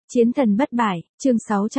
Chiến thần bất bại, chương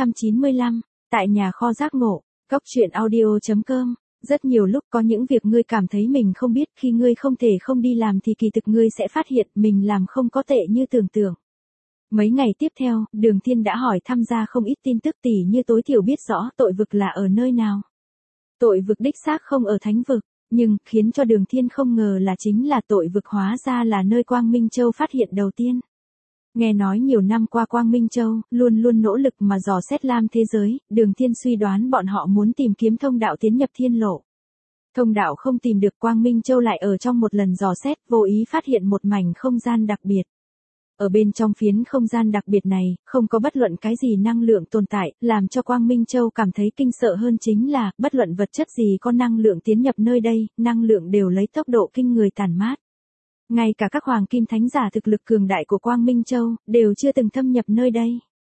695, tại nhà kho giác ngộ, Cốc truyện audio.com. Rất nhiều lúc có những việc ngươi cảm thấy mình không biết, khi ngươi không thể không đi làm thì kỳ thực ngươi sẽ phát hiện mình làm không có tệ như tưởng tượng. Mấy ngày tiếp theo, Đường Thiên đã hỏi tham gia không ít tin tức, tỉ như tối thiểu biết rõ tội vực là ở nơi nào. Tội vực đích xác không ở thánh vực, nhưng khiến cho Đường Thiên không ngờ là chính là tội vực hóa ra là nơi Quang Minh Châu phát hiện đầu tiên. Nghe nói nhiều năm qua Quang Minh Châu luôn luôn nỗ lực mà dò xét lam thế giới, Đường Thiên suy đoán bọn họ muốn tìm kiếm thông đạo tiến nhập thiên lộ. Thông đạo không tìm được, Quang Minh Châu lại ở trong một lần dò xét vô ý phát hiện một mảnh không gian đặc biệt. Ở bên trong phiến không gian đặc biệt này, không có bất luận cái gì năng lượng tồn tại, làm cho Quang Minh Châu cảm thấy kinh sợ hơn chính là, bất luận vật chất gì có năng lượng tiến nhập nơi đây, năng lượng đều lấy tốc độ kinh người tản mát. Ngay cả các hoàng kim thánh giả thực lực cường đại của Quang Minh Châu, đều chưa từng thâm nhập nơi đây.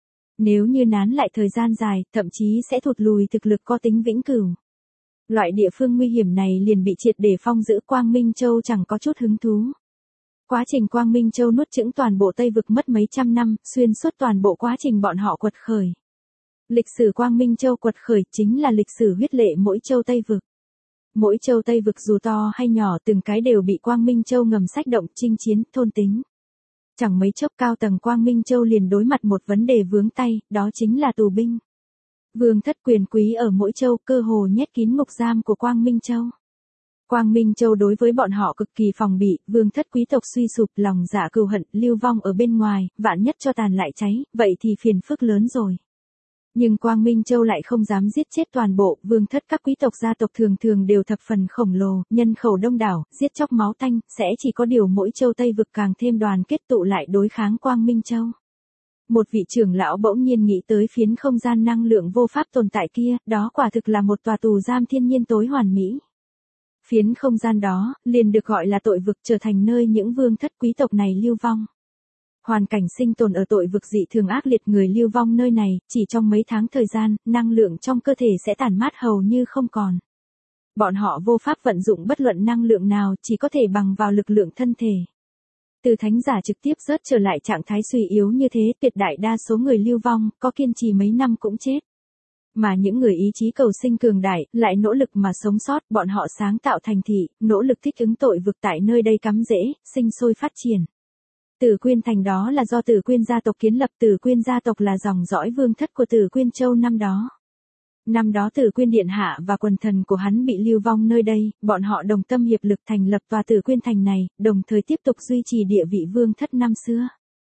Nếu như nán lại thời gian dài, thậm chí sẽ thụt lùi thực lực có tính vĩnh cửu. Loại địa phương nguy hiểm này liền bị triệt để phong giữ, Quang Minh Châu chẳng có chút hứng thú. Quá trình Quang Minh Châu nuốt chửng toàn bộ Tây vực mất mấy trăm năm, xuyên suốt toàn bộ quá trình bọn họ quật khởi. Lịch sử Quang Minh Châu quật khởi chính là lịch sử huyết lệ mỗi châu Tây vực. Mỗi châu Tây vực dù to hay nhỏ, từng cái đều bị Quang Minh Châu ngầm sách động, chinh chiến, thôn tính. Chẳng mấy chốc cao tầng Quang Minh Châu liền đối mặt một vấn đề vướng tay, đó chính là tù binh. Vương thất quyền quý ở mỗi châu cơ hồ nhét kín ngục giam của Quang Minh Châu. Quang Minh Châu đối với bọn họ cực kỳ phòng bị, vương thất quý tộc suy sụp, lòng dạ cừu hận, lưu vong ở bên ngoài, vạn nhất cho tàn lại cháy, vậy thì phiền phức lớn rồi. Nhưng Quang Minh Châu lại không dám giết chết toàn bộ, vương thất các quý tộc gia tộc thường thường đều thập phần khổng lồ, nhân khẩu đông đảo, giết chóc máu tanh, sẽ chỉ có điều mỗi châu Tây vực càng thêm đoàn kết tụ lại đối kháng Quang Minh Châu. Một vị trưởng lão bỗng nhiên nghĩ tới phiến không gian năng lượng vô pháp tồn tại kia, đó quả thực là một tòa tù giam thiên nhiên tối hoàn mỹ. Phiến không gian đó, liền được gọi là tội vực, trở thành nơi những vương thất quý tộc này lưu vong. Hoàn cảnh sinh tồn ở tội vực dị thường ác liệt, người lưu vong nơi này, chỉ trong mấy tháng thời gian, năng lượng trong cơ thể sẽ tản mát hầu như không còn. Bọn họ vô pháp vận dụng bất luận năng lượng nào, chỉ có thể bằng vào lực lượng thân thể. Từ thánh giả trực tiếp rớt trở lại trạng thái suy yếu như thế, tuyệt đại đa số người lưu vong, có kiên trì mấy năm cũng chết. Mà những người ý chí cầu sinh cường đại, lại nỗ lực mà sống sót, bọn họ sáng tạo thành thị, nỗ lực thích ứng tội vực tại nơi đây cắm rễ, sinh sôi phát triển. Tử Quyên thành đó là do Tử Quyên gia tộc kiến lập, Tử Quyên gia tộc là dòng dõi vương thất của Tử Quyên Châu năm đó. Năm đó Tử Quyên điện hạ và quần thần của hắn bị lưu vong nơi đây, bọn họ đồng tâm hiệp lực thành lập tòa Tử Quyên thành này, đồng thời tiếp tục duy trì địa vị vương thất năm xưa.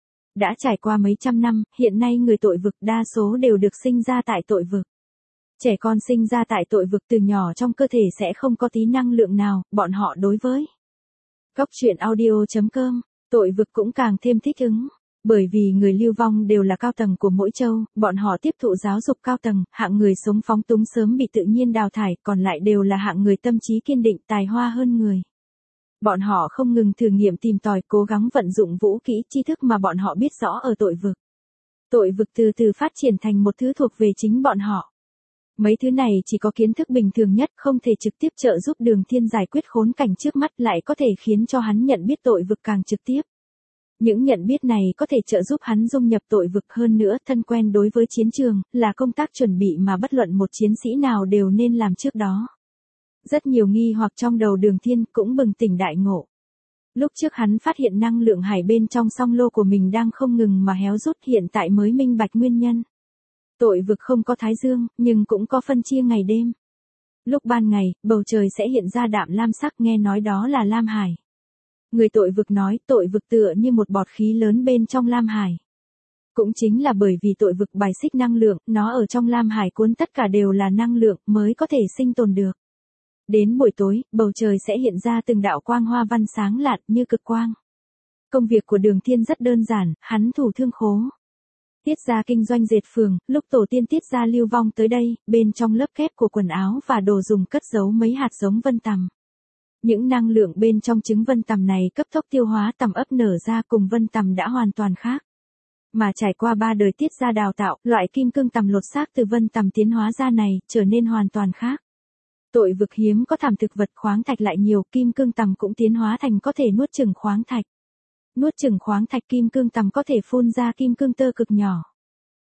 Đã trải qua mấy trăm năm, hiện nay người tội vực đa số đều được sinh ra tại tội vực. Trẻ con sinh ra tại tội vực từ nhỏ trong cơ thể sẽ không có tí năng lượng nào, bọn họ đối với Cốc truyện audio.com, tội vực cũng càng thêm thích ứng. Bởi vì người lưu vong đều là cao tầng của mỗi châu, bọn họ tiếp thụ giáo dục cao tầng, hạng người sống phóng túng sớm bị tự nhiên đào thải, còn lại đều là hạng người tâm trí kiên định, tài hoa hơn người. Bọn họ không ngừng thử nghiệm tìm tòi, cố gắng vận dụng vũ kỹ tri thức mà bọn họ biết rõ ở tội vực. Tội vực từ từ phát triển thành một thứ thuộc về chính bọn họ. Mấy thứ này chỉ có kiến thức bình thường nhất, không thể trực tiếp trợ giúp Đường Thiên giải quyết khốn cảnh trước mắt, lại có thể khiến cho hắn nhận biết tội vực càng trực tiếp. Những nhận biết này có thể trợ giúp hắn dung nhập tội vực, hơn nữa thân quen đối với chiến trường, là công tác chuẩn bị mà bất luận một chiến sĩ nào đều nên làm trước đó. Rất nhiều nghi hoặc trong đầu Đường Thiên cũng bừng tỉnh đại ngộ. Lúc trước hắn phát hiện năng lượng hải bên trong song lô của mình đang không ngừng mà héo rút, hiện tại mới minh bạch nguyên nhân. Tội vực không có thái dương, nhưng cũng có phân chia ngày đêm. Lúc ban ngày, bầu trời sẽ hiện ra đạm lam sắc, nghe nói đó là lam hải. Người tội vực nói, tội vực tựa như một bọt khí lớn bên trong lam hải. Cũng chính là bởi vì tội vực bài xích năng lượng, nó ở trong lam hải cuốn tất cả đều là năng lượng, mới có thể sinh tồn được. Đến buổi tối, bầu trời sẽ hiện ra từng đạo quang hoa văn sáng lạn như cực quang. Công việc của Đường Thiên rất đơn giản, hắn thủ thương khố. Tiết gia kinh doanh dệt phường, lúc tổ tiên Tiết gia lưu vong tới đây, bên trong lớp kép của quần áo và đồ dùng cất giấu mấy hạt giống vân tằm. Những năng lượng bên trong trứng vân tằm này cấp tốc tiêu hóa tằm ấp nở ra, cùng vân tằm đã hoàn toàn khác. Mà trải qua 3 đời Tiết gia đào tạo, loại kim cương tằm lột xác từ vân tằm tiến hóa ra này, trở nên hoàn toàn khác. Tội vực hiếm có thảm thực vật, khoáng thạch lại nhiều, kim cương tằm cũng tiến hóa thành có thể nuốt chửng khoáng thạch. Nuốt chửng khoáng thạch, kim cương tằm có thể phun ra kim cương tơ cực nhỏ.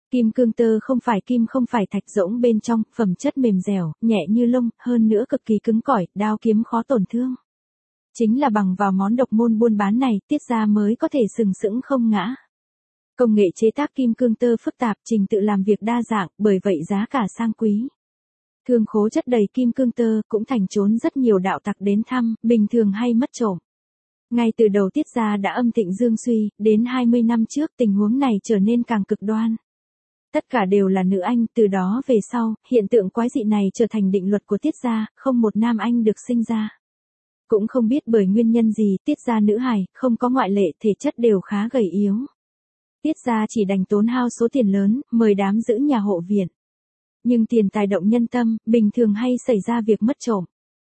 Kim cương tơ không phải kim, không phải thạch, rỗng bên trong, phẩm chất mềm dẻo, nhẹ như lông, hơn nữa cực kỳ cứng cỏi, đao kiếm khó tổn thương. Chính là bằng vào món độc môn buôn bán này, Tiết gia mới có thể sừng sững không ngã. Công nghệ chế tác kim cương tơ phức tạp, trình tự làm việc đa dạng, bởi vậy giá cả sang quý. Thương khố chất đầy kim cương tơ, cũng thành trốn rất nhiều đạo tặc đến thăm, bình thường hay mất trộm. Ngay từ đầu Tiết gia đã âm thịnh dương suy, đến 20 năm trước tình huống này trở nên càng cực đoan. Tất cả đều là nữ anh, từ đó về sau, hiện tượng quái dị này trở thành định luật của Tiết gia, không một nam anh được sinh ra. Cũng không biết bởi nguyên nhân gì, Tiết gia nữ hài, không có ngoại lệ, thể chất đều khá gầy yếu. Tiết gia chỉ đành tốn hao số tiền lớn, mời đám giữ nhà hộ viện. Nhưng tiền tài động nhân tâm, bình thường hay xảy ra việc mất trộm.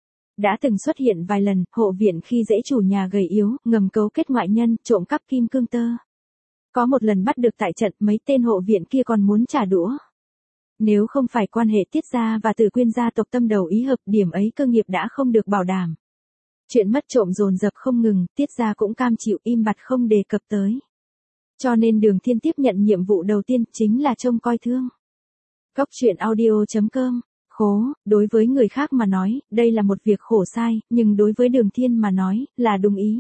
Đã từng xuất hiện vài lần, hộ viện khi dễ chủ nhà gầy yếu, ngầm cấu kết ngoại nhân, trộm cắp kim cương tơ. Có một lần bắt được tại trận, mấy tên hộ viện kia còn muốn trả đũa. Nếu không phải quan hệ Tiết gia và Tử Quyên gia tộc tâm đầu ý hợp, điểm ấy cơ nghiệp đã không được bảo đảm. Chuyện mất trộm dồn dập không ngừng, Tiết gia cũng cam chịu im bặt không đề cập tới. Cho nên Đường Thiên tiếp nhận nhiệm vụ đầu tiên chính là trông coi thương. Góc truyện audio.com. Khố, đối với người khác mà nói, đây là một việc khổ sai, nhưng đối với Đường Thiên mà nói, là đúng ý.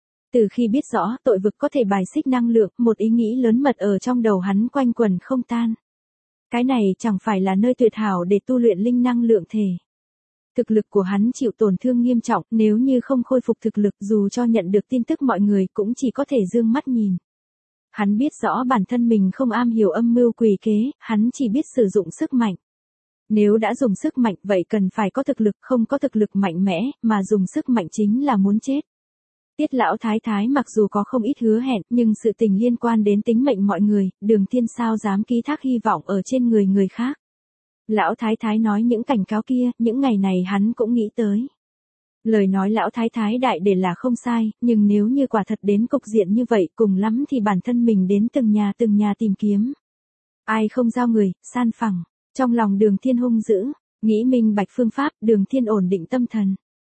Từ khi biết rõ tội vực có thể bài xích năng lượng, một ý nghĩ lớn mật ở trong đầu hắn quanh quẩn không tan. Cái này chẳng phải là nơi tuyệt hảo để tu luyện linh năng lượng thể. Thực lực của hắn chịu tổn thương nghiêm trọng, nếu như không khôi phục thực lực dù cho nhận được tin tức mọi người cũng chỉ có thể dương mắt nhìn. Hắn biết rõ bản thân mình không am hiểu âm mưu quỷ kế, hắn chỉ biết sử dụng sức mạnh. Nếu đã dùng sức mạnh vậy cần phải có thực lực, không có thực lực mạnh mẽ, mà dùng sức mạnh chính là muốn chết. Tiết lão thái thái mặc dù có không ít hứa hẹn, nhưng sự tình liên quan đến tính mệnh mọi người, Đường Thiên sao dám ký thác hy vọng ở trên người khác. Lão thái thái nói những cảnh cáo kia, những ngày này hắn cũng nghĩ tới. Lời nói lão thái thái đại để là không sai, nhưng nếu như quả thật đến cục diện như vậy, cùng lắm thì bản thân mình đến từng nhà tìm kiếm. Ai không giao người, san phẳng. Trong lòng Đường Thiên hung dữ, nghĩ minh bạch phương pháp, Đường Thiên ổn định tâm thần.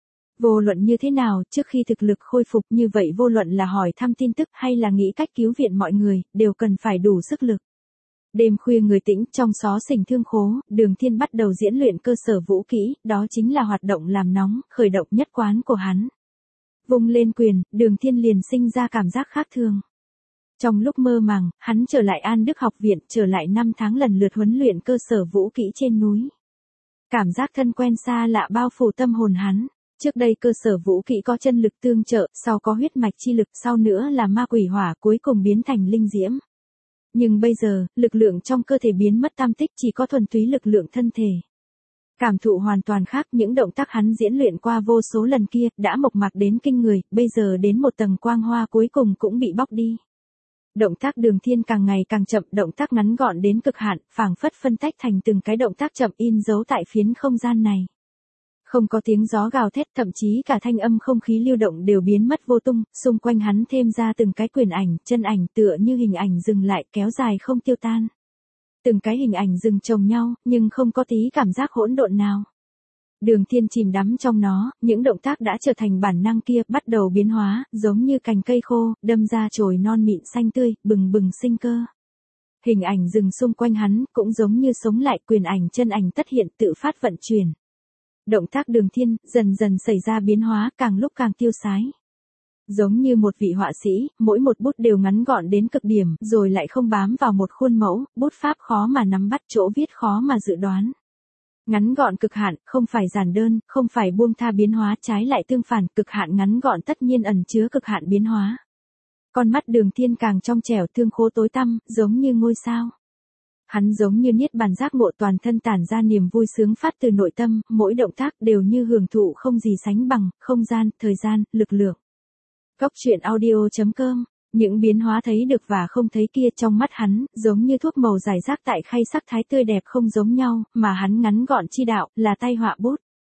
Vô luận như thế nào, trước khi thực lực khôi phục như vậy, vô luận là hỏi thăm tin tức hay là nghĩ cách cứu viện mọi người, đều cần phải đủ sức lực. Đêm khuya người tĩnh, trong xó xỉnh thương khố, Đường Thiên bắt đầu diễn luyện cơ sở vũ kỹ, đó chính là hoạt động làm nóng, khởi động nhất quán của hắn. Vung lên quyền, Đường Thiên liền sinh ra cảm giác khác thường. Trong lúc mơ màng, hắn trở lại An Đức học viện, trở lại 5 tháng lần lượt huấn luyện cơ sở vũ kỹ trên núi. Cảm giác thân quen xa lạ bao phủ tâm hồn hắn. Trước đây cơ sở vũ kỹ có chân lực tương trợ, sau có huyết mạch chi lực, sau nữa là ma quỷ hỏa, cuối cùng biến thành linh diễm. Nhưng bây giờ, lực lượng trong cơ thể biến mất tam tích, chỉ có thuần túy lực lượng thân thể. Cảm thụ hoàn toàn khác, những động tác hắn diễn luyện qua vô số lần kia, đã mộc mạc đến kinh người, bây giờ đến một tầng quang hoa cuối cùng cũng bị bóc đi. Động tác Đường Thiên càng ngày càng chậm, động tác ngắn gọn đến cực hạn, phảng phất phân tách thành từng cái động tác chậm in dấu tại phiến không gian này. Không có tiếng gió gào thét, thậm chí cả thanh âm không khí lưu động đều biến mất vô tung, xung quanh hắn thêm ra từng cái quyền ảnh, chân ảnh tựa như hình ảnh dừng lại, kéo dài không tiêu tan. Từng cái hình ảnh dừng chồng nhau, nhưng không có tí cảm giác hỗn độn nào. Đường Thiên chìm đắm trong nó, những động tác đã trở thành bản năng kia, bắt đầu biến hóa, giống như cành cây khô, đâm ra chồi non mịn xanh tươi, bừng bừng sinh cơ. Hình ảnh dừng xung quanh hắn, cũng giống như sống lại, quyền ảnh chân ảnh tất hiện tự phát vận chuyển. Động tác Đường Thiên, dần dần xảy ra biến hóa, càng lúc càng tiêu sái. Giống như một vị họa sĩ, mỗi một bút đều ngắn gọn đến cực điểm, rồi lại không bám vào một khuôn mẫu, bút pháp khó mà nắm bắt, chỗ viết khó mà dự đoán. Ngắn gọn cực hạn, không phải giản đơn, không phải buông tha biến hóa, trái lại tương phản, cực hạn ngắn gọn tất nhiên ẩn chứa cực hạn biến hóa. Con mắt Đường Thiên càng trong trẻo, thương khố tối tăm, giống như ngôi sao. Hắn giống như niết bàn giác ngộ, toàn thân tản ra niềm vui sướng phát từ nội tâm, mỗi động tác đều như hưởng thụ không gì sánh bằng, không gian, thời gian, lực lượng. Góc truyện audio.com. Những biến hóa thấy được và không thấy kia trong mắt hắn, giống như thuốc màu rải rác tại khay sắc thái tươi đẹp không giống nhau, mà hắn ngắn gọn chi đạo, là tay họa bút.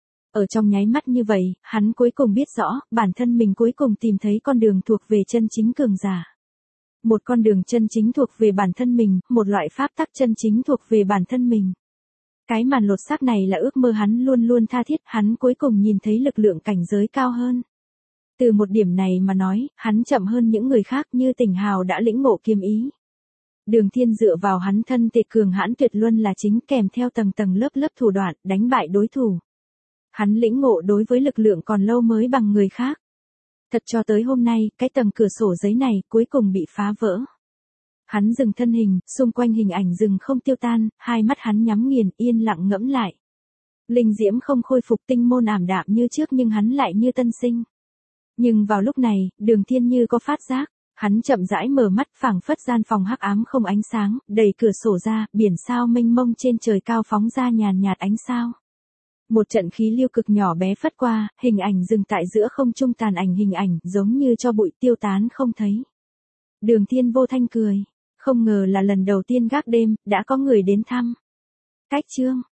Ở trong nháy mắt như vậy, hắn cuối cùng biết rõ, bản thân mình cuối cùng tìm thấy con đường thuộc về chân chính cường giả. Một con đường chân chính thuộc về bản thân mình, một loại pháp tắc chân chính thuộc về bản thân mình. Cái màn lột xác này là ước mơ hắn luôn luôn tha thiết, hắn cuối cùng nhìn thấy lực lượng cảnh giới cao hơn. Từ một điểm này mà nói, hắn chậm hơn những người khác, như Tỉnh Hào đã lĩnh ngộ kiếm ý. Đường Thiên dựa vào hắn thân thể cường hãn tuyệt luân là chính, kèm theo tầng tầng lớp lớp thủ đoạn đánh bại đối thủ. Hắn lĩnh ngộ đối với lực lượng còn lâu mới bằng người khác. Thật cho tới hôm nay, cái tầng cửa sổ giấy này cuối cùng bị phá vỡ. Hắn dừng thân hình, xung quanh hình ảnh rừng không tiêu tan, hai mắt hắn nhắm nghiền, yên lặng ngẫm lại. Linh diễm không khôi phục, tinh môn ảm đạm như trước nhưng hắn lại như tân sinh. Nhưng vào lúc này, Đường Thiên như có phát giác, hắn chậm rãi mở mắt, phảng phất gian phòng hắc ám không ánh sáng, đẩy cửa sổ ra, biển sao mênh mông trên trời cao phóng ra nhàn nhạt ánh sao. Một trận khí lưu cực nhỏ bé phất qua, hình ảnh dừng tại giữa không trung, tàn ảnh hình ảnh giống như cho bụi tiêu tán không thấy. Đường Thiên vô thanh cười, không ngờ là lần đầu tiên gác đêm đã có người đến thăm. Cách chương